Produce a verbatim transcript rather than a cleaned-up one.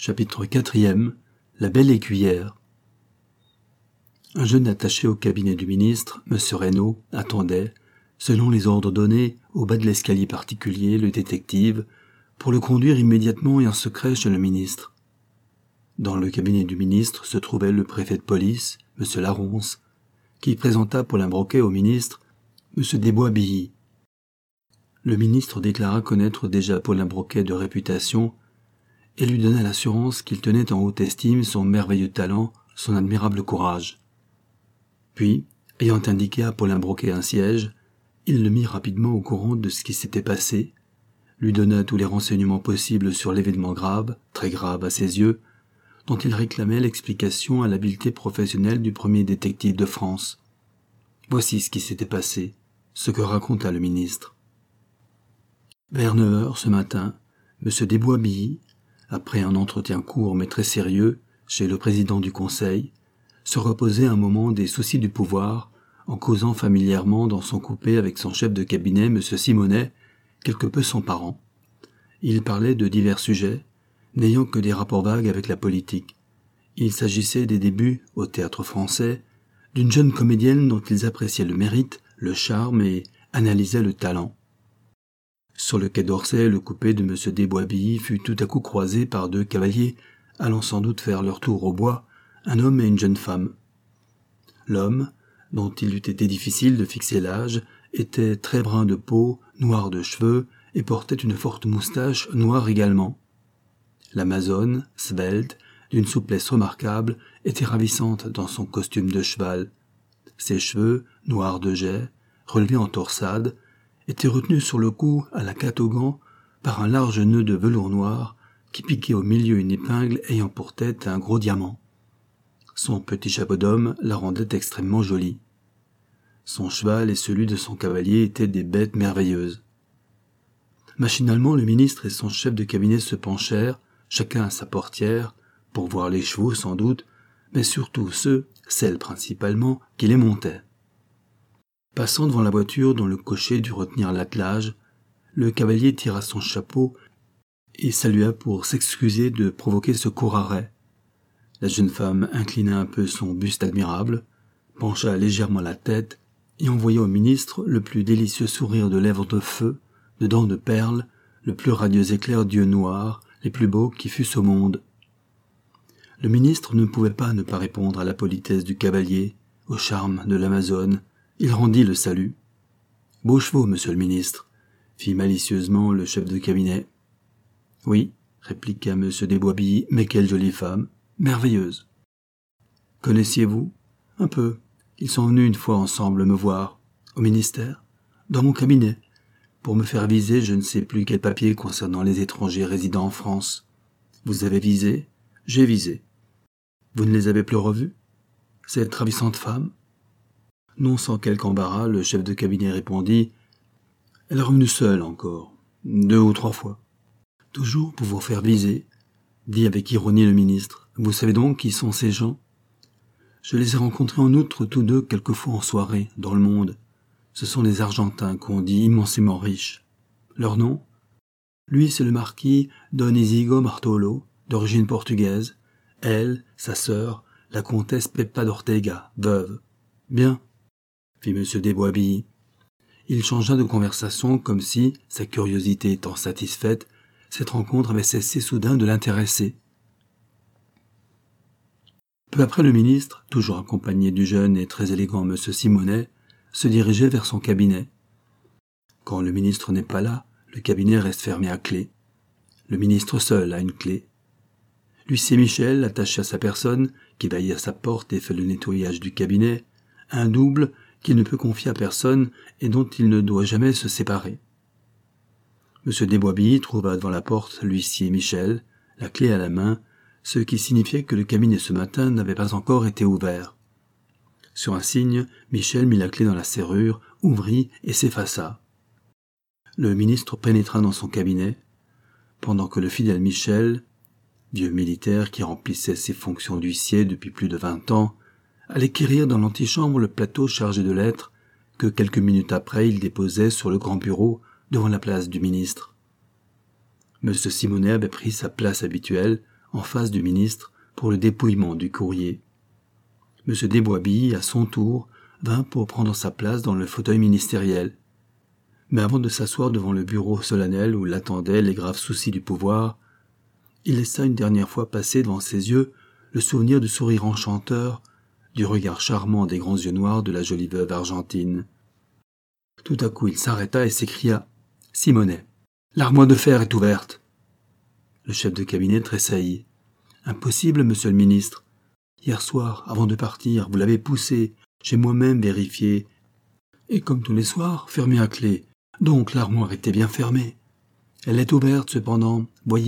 Chapitre quatrième. La belle écuyère. Un jeune attaché au cabinet du ministre, M. Reynaud, attendait, selon les ordres donnés, au bas de l'escalier particulier, le détective, pour le conduire immédiatement et en secret chez le ministre. Dans le cabinet du ministre se trouvait le préfet de police, M. Laronce, qui présenta Paulin Broquet au ministre, M. Desbois-Billy. Le ministre déclara connaître déjà Paulin Broquet de réputation et lui donna l'assurance qu'il tenait en haute estime son merveilleux talent, son admirable courage. Puis, ayant indiqué à Paulin Broquet un siège, il le mit rapidement au courant de ce qui s'était passé, lui donna tous les renseignements possibles sur l'événement grave, très grave à ses yeux, dont il réclamait l'explication à l'habileté professionnelle du premier détective de France. Voici ce qui s'était passé, ce que raconta le ministre. Vers neuf heures ce matin, M. Desbois-Billy, après un entretien court mais très sérieux chez le président du Conseil, se reposait un moment des soucis du pouvoir en causant familièrement dans son coupé avec son chef de cabinet, M. Simonet, quelque peu sans parent. Il parlait de divers sujets, n'ayant que des rapports vagues avec la politique. Il s'agissait des débuts, au théâtre français, d'une jeune comédienne dont ils appréciaient le mérite, le charme et analysaient le talent. Sur le quai d'Orsay, le coupé de M. Desbois-Billy fut tout à coup croisé par deux cavaliers, allant sans doute faire leur tour au bois, un homme et une jeune femme. L'homme, dont il eût été difficile de fixer l'âge, était très brun de peau, noir de cheveux, et portait une forte moustache noire également. L'Amazone, svelte, d'une souplesse remarquable, était ravissante dans son costume de cheval. Ses cheveux, noirs de jais, relevés en torsade, étaient retenus sur le cou à la catogan par un large nœud de velours noir qui piquait au milieu une épingle ayant pour tête un gros diamant. Son petit chapeau d'homme la rendait extrêmement jolie. Son cheval et celui de son cavalier étaient des bêtes merveilleuses. Machinalement, le ministre et son chef de cabinet se penchèrent, chacun à sa portière, pour voir les chevaux sans doute, mais surtout ceux, celles principalement, qui les montaient. Passant devant la voiture dont le cocher dut retenir l'attelage, le cavalier tira son chapeau et salua pour s'excuser de provoquer ce court arrêt. La jeune femme inclina un peu son buste admirable, pencha légèrement la tête et envoya au ministre le plus délicieux sourire de lèvres de feu, de dents de perles, le plus radieux éclair d'yeux noirs, les plus beaux qui fussent au monde. Le ministre ne pouvait pas ne pas répondre à la politesse du cavalier, au charme de l'Amazone. Il rendit le salut. « Beaux chevaux, monsieur le ministre », fit malicieusement le chef de cabinet. « Oui », répliqua M. Desbois-Billy, « mais quelle jolie femme, merveilleuse. »« Connaissiez-vous ?»« Un peu. Ils sont venus une fois ensemble me voir, au ministère, dans mon cabinet, pour me faire viser je ne sais plus quel papier concernant les étrangers résidant en France. Vous avez visé, j'ai visé. Vous ne les avez plus revus, cette ravissante femme ?» Non sans quelque embarras, le chef de cabinet répondit « Elle est revenue seule encore, deux ou trois fois. »« Toujours pour vous faire viser, » dit avec ironie le ministre. « Vous savez donc qui sont ces gens ? Je les ai rencontrés en outre tous deux quelquefois en soirée, dans le monde. Ce sont des Argentins qu'on dit immensément riches. Leur nom ? Lui, c'est le marquis Don Isidro Martolo, d'origine portugaise. Elle, sa sœur, la comtesse Pepa d'Ortega, veuve. Bien, fit M. Desbois-Billy. Il changea de conversation comme si, sa curiosité étant satisfaite, cette rencontre avait cessé soudain de l'intéresser. Peu après, le ministre, toujours accompagné du jeune et très élégant M. Simonet, se dirigeait vers son cabinet. Quand le ministre n'est pas là, le cabinet reste fermé à clé. Le ministre seul a une clé. L'huissier Michel, attaché à sa personne, qui veille à sa porte et fait le nettoyage du cabinet, a un double qu'il ne peut confier à personne et dont il ne doit jamais se séparer. M. Desbois-Billy trouva devant la porte l'huissier Michel, la clé à la main, ce qui signifiait que le cabinet ce matin n'avait pas encore été ouvert. Sur un signe, Michel mit la clé dans la serrure, ouvrit et s'effaça. Le ministre pénétra dans son cabinet, pendant que le fidèle Michel, vieux militaire qui remplissait ses fonctions d'huissier depuis plus de vingt ans, allait quérir dans l'antichambre le plateau chargé de lettres que quelques minutes après il déposait sur le grand bureau devant la place du ministre. M. Simonet avait pris sa place habituelle, en face du ministre, pour le dépouillement du courrier. M. Desboisbilles, à son tour, vint pour prendre sa place dans le fauteuil ministériel. Mais avant de s'asseoir devant le bureau solennel où l'attendaient les graves soucis du pouvoir, il laissa une dernière fois passer devant ses yeux le souvenir du sourire enchanteur, du regard charmant des grands yeux noirs de la jolie veuve argentine. Tout à coup il s'arrêta et s'écria « Simonet, l'armoire de fer est ouverte !» Le chef de cabinet tressaillit. « Impossible, monsieur le ministre. Hier soir, avant de partir, vous l'avez poussée, j'ai moi-même vérifié. Et comme tous les soirs, fermée à clé. Donc l'armoire était bien fermée. Elle est ouverte cependant, voyez. »